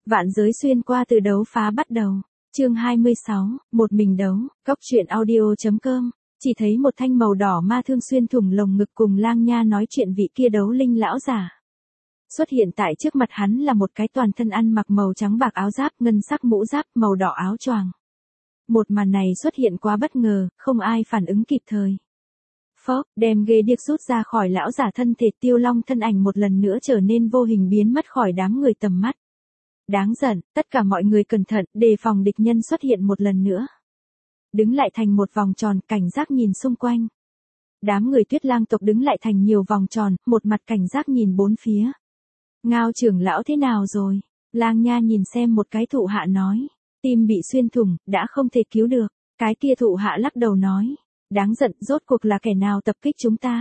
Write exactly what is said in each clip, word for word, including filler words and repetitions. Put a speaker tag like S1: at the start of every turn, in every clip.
S1: Vạn giới xuyên qua từ đấu phá bắt đầu. Chương hai mươi sáu, một mình đấu, Cốc truyện audio.com. Chỉ thấy một thanh màu đỏ ma thương xuyên thủng lồng ngực cùng Lang Nha nói chuyện vị kia đấu linh lão giả. Xuất hiện tại trước mặt hắn là một cái toàn thân ăn mặc màu trắng bạc áo giáp, ngân sắc mũ giáp, màu đỏ áo choàng. Một màn này xuất hiện quá bất ngờ, không ai phản ứng kịp thời. Phốc, đem ghê điếc rút ra khỏi lão giả thân thể, Tiêu Long thân ảnh một lần nữa trở nên vô hình biến mất khỏi đám người tầm mắt. Đáng giận, tất cả mọi người cẩn thận, đề phòng địch nhân xuất hiện một lần nữa. Đứng lại thành một vòng tròn, cảnh giác nhìn xung quanh. Đám người Tuyết Lang tộc đứng lại thành nhiều vòng tròn, một mặt cảnh giác nhìn bốn phía. Ngao trưởng lão thế nào rồi? Lang Nha nhìn xem một cái thụ hạ nói. Tim bị xuyên thủng, đã không thể cứu được. Cái kia thụ hạ lắc đầu nói. Đáng giận, rốt cuộc là kẻ nào tập kích chúng ta?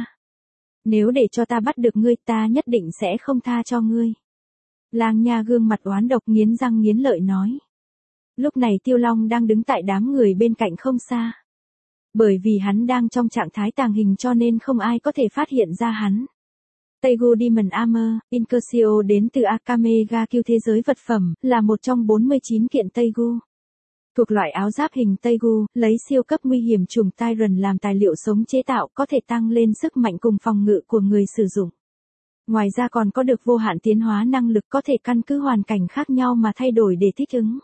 S1: Nếu để cho ta bắt được ngươi, ta nhất định sẽ không tha cho ngươi. Lang Nha gương mặt oán độc, nghiến răng nghiến lợi nói. Lúc này Tiêu Long đang đứng tại đám người bên cạnh không xa. Bởi vì hắn đang trong trạng thái tàng hình cho nên không ai có thể phát hiện ra hắn. Teigu Demon Armor, Incursio đến từ Akame ga Kill thế giới vật phẩm, là một trong bốn mươi chín kiện Teigu. Thuộc loại áo giáp hình Teigu, lấy siêu cấp nguy hiểm trùng Tyrant làm tài liệu sống chế tạo, có thể tăng lên sức mạnh cùng phòng ngự của người sử dụng. Ngoài ra còn có được vô hạn tiến hóa năng lực, có thể căn cứ hoàn cảnh khác nhau mà thay đổi để thích ứng.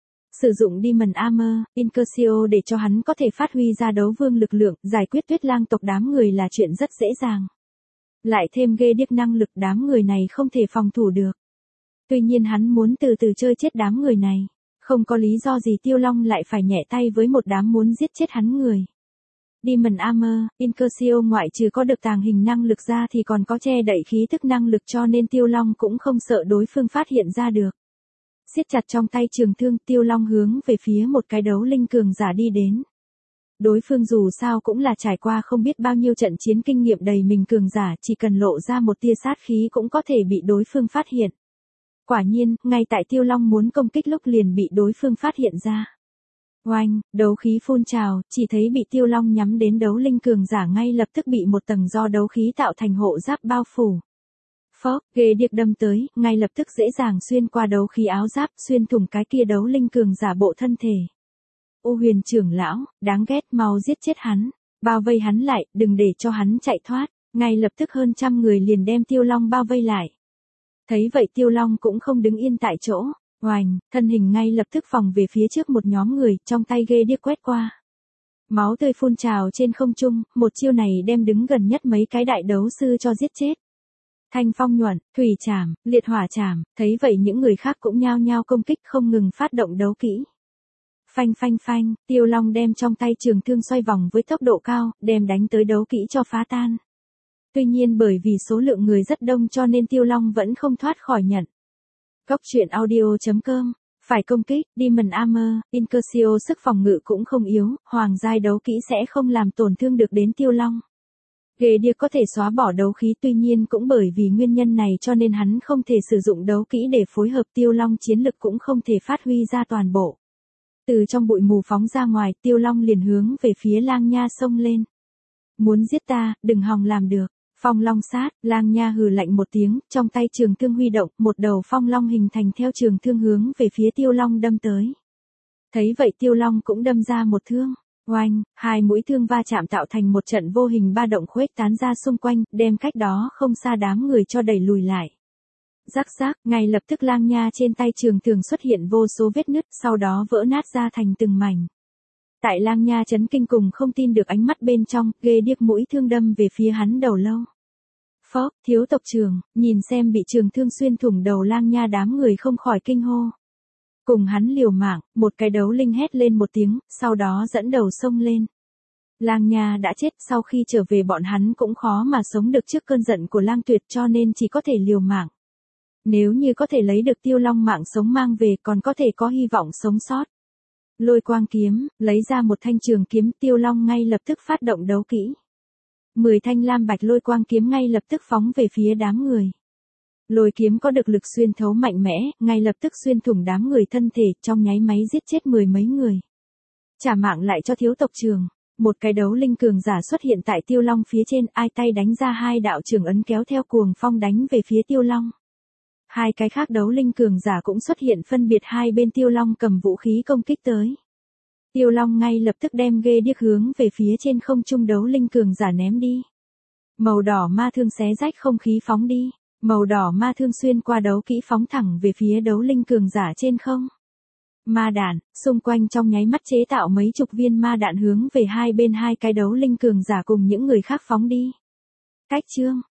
S1: Sử dụng Demon Armor, Incursio để cho hắn có thể phát huy ra đấu vương lực lượng, giải quyết Tuyết Lang tộc đám người là chuyện rất dễ dàng. Lại thêm ghê điếc năng lực, đám người này không thể phòng thủ được. Tuy nhiên hắn muốn từ từ chơi chết đám người này. Không có lý do gì Tiêu Long lại phải nhẹ tay với một đám muốn giết chết hắn người. Demon Armor, Incursio ngoại trừ có được tàng hình năng lực ra thì còn có che đậy khí thức năng lực, cho nên Tiêu Long cũng không sợ đối phương phát hiện ra được. Siết chặt trong tay trường thương, Tiêu Long hướng về phía một cái đấu linh cường giả đi đến. Đối phương dù sao cũng là trải qua không biết bao nhiêu trận chiến kinh nghiệm đầy mình cường giả, chỉ cần lộ ra một tia sát khí cũng có thể bị đối phương phát hiện. Quả nhiên, ngay tại Tiêu Long muốn công kích lúc liền bị đối phương phát hiện ra. Oanh, đấu khí phun trào, chỉ thấy bị Tiêu Long nhắm đến đấu linh cường giả ngay lập tức bị một tầng do đấu khí tạo thành hộ giáp bao phủ. Phốc, ghê điếc đâm tới, ngay lập tức dễ dàng xuyên qua đấu khí áo giáp, xuyên thủng cái kia đấu linh cường giả bộ thân thể. U Huyền trưởng lão, đáng ghét, mau giết chết hắn, bao vây hắn lại, đừng để cho hắn chạy thoát. Ngay lập tức hơn trăm người liền đem Tiêu Long bao vây lại. Thấy vậy Tiêu Long cũng không đứng yên tại chỗ, oành, thân hình ngay lập tức phòng về phía trước một nhóm người, trong tay ghê điếc quét qua. Máu tươi phun trào trên không trung, một chiêu này đem đứng gần nhất mấy cái đại đấu sư cho giết chết. Thanh phong nhuận, thủy trảm, liệt hỏa trảm, thấy vậy những người khác cũng nhao nhao công kích, không ngừng phát động đấu kỹ. Phanh phanh phanh, Tiêu Long đem trong tay trường thương xoay vòng với tốc độ cao, đem đánh tới đấu kỹ cho phá tan. Tuy nhiên bởi vì số lượng người rất đông cho nên Tiêu Long vẫn không thoát khỏi nhận. Cốc truyện audio.com. Phải công kích, Demon Armor, Incursio sức phòng ngự cũng không yếu, hoàng giai đấu kỹ sẽ không làm tổn thương được đến Tiêu Long. Ghê điếc có thể xóa bỏ đấu khí, tuy nhiên cũng bởi vì nguyên nhân này cho nên hắn không thể sử dụng đấu kỹ để phối hợp, Tiêu Long chiến lực cũng không thể phát huy ra toàn bộ. Từ trong bụi mù phóng ra ngoài, Tiêu Long liền hướng về phía Lang Nha xông lên. Muốn giết ta, đừng hòng làm được. Phong long sát, Lang Nha hừ lạnh một tiếng, trong tay trường thương huy động, một đầu phong long hình thành theo trường thương hướng về phía Tiêu Long đâm tới. Thấy vậy Tiêu Long cũng đâm ra một thương, oanh, hai mũi thương va chạm tạo thành một trận vô hình ba động khuếch tán ra xung quanh, đem cách đó không xa đám người cho đẩy lùi lại. Rắc rắc, ngay lập tức Lang Nha trên tay trường thương xuất hiện vô số vết nứt, sau đó vỡ nát ra thành từng mảnh. Tại Lang Nha chấn kinh cùng không tin được ánh mắt bên trong, ghê điếc mũi thương đâm về phía hắn đầu lâu. Phốc, thiếu tộc trưởng, nhìn xem bị trường thương xuyên thủng đầu Lang Nha, đám người không khỏi kinh hô. Cùng hắn liều mạng, một cái đấu linh hét lên một tiếng, sau đó dẫn đầu xông lên. Lang Nha đã chết, sau khi trở về bọn hắn cũng khó mà sống được trước cơn giận của Lang Tuyệt cho nên chỉ có thể liều mạng. Nếu như có thể lấy được Tiêu Long mạng sống mang về còn có thể có hy vọng sống sót. Lôi quang kiếm, lấy ra một thanh trường kiếm, Tiêu Long ngay lập tức phát động đấu kỹ. Mười thanh lam bạch lôi quang kiếm ngay lập tức phóng về phía đám người. Lôi kiếm có được lực xuyên thấu mạnh mẽ, ngay lập tức xuyên thủng đám người thân thể, trong nháy máy giết chết mười mấy người. Trả mạng lại cho thiếu tộc trưởng. Một cái đấu linh cường giả xuất hiện tại Tiêu Long phía trên, ai tay đánh ra hai đạo trường ấn kéo theo cuồng phong đánh về phía Tiêu Long. Hai cái khác đấu linh cường giả cũng xuất hiện phân biệt hai bên Tiêu Long cầm vũ khí công kích tới. Tiêu Long ngay lập tức đem ghê điếc hướng về phía trên không trung đấu linh cường giả ném đi. Màu đỏ ma thương xé rách không khí phóng đi. Màu đỏ ma thương xuyên qua đấu kỹ phóng thẳng về phía đấu linh cường giả trên không. Ma đạn, xung quanh trong nháy mắt chế tạo mấy chục viên ma đạn hướng về hai bên hai cái đấu linh cường giả cùng những người khác phóng đi. Cách chương,